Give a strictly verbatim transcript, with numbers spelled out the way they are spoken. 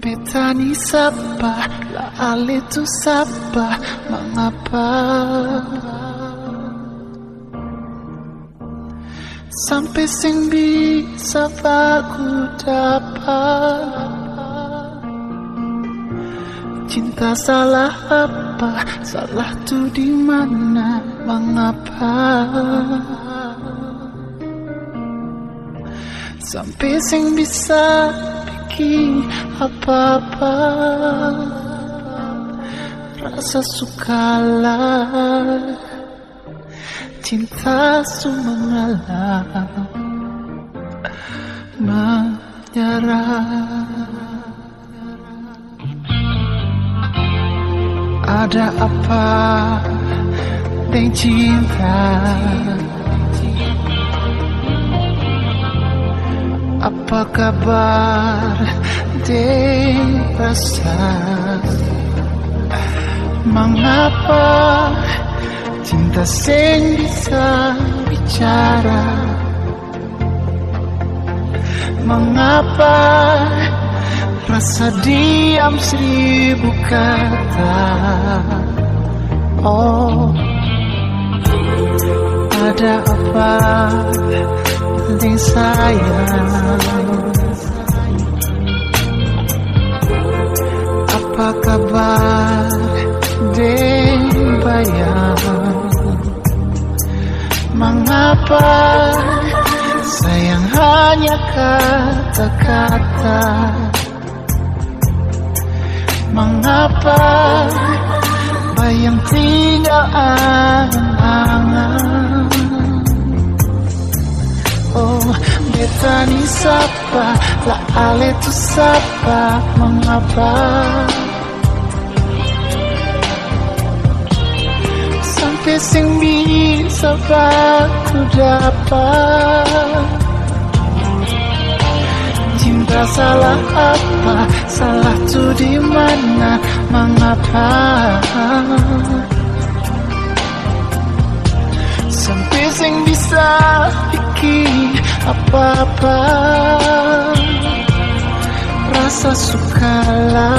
Betani sapa, la ale tu sapa, mengapa sampai sing bisa aku dapat. Cinta salah apa, salah tu di mana, mengapa sampai sing bisa bikin apa-apa. Rasa sukalah cinta su mengalah, menyerah. Ada apa dengan cinta? Apa kabar dengan rasa? Mengapa cinta sing bisa bicara? Mengapa rasa diam seribu kata? Oh, ada apa dengan saya? Apa kabar dengan bayang? Mengapa sayang hanya kata-kata? Mengapa bayang tinggal angan-angan? Oh, betani sapa, la ale tu sapa, mengapa sampai sing bisa aku dapat. Cinta salah apa, salah tu di mana, mengapa sampai sing bisa bikin apa-apa. Rasa sukalah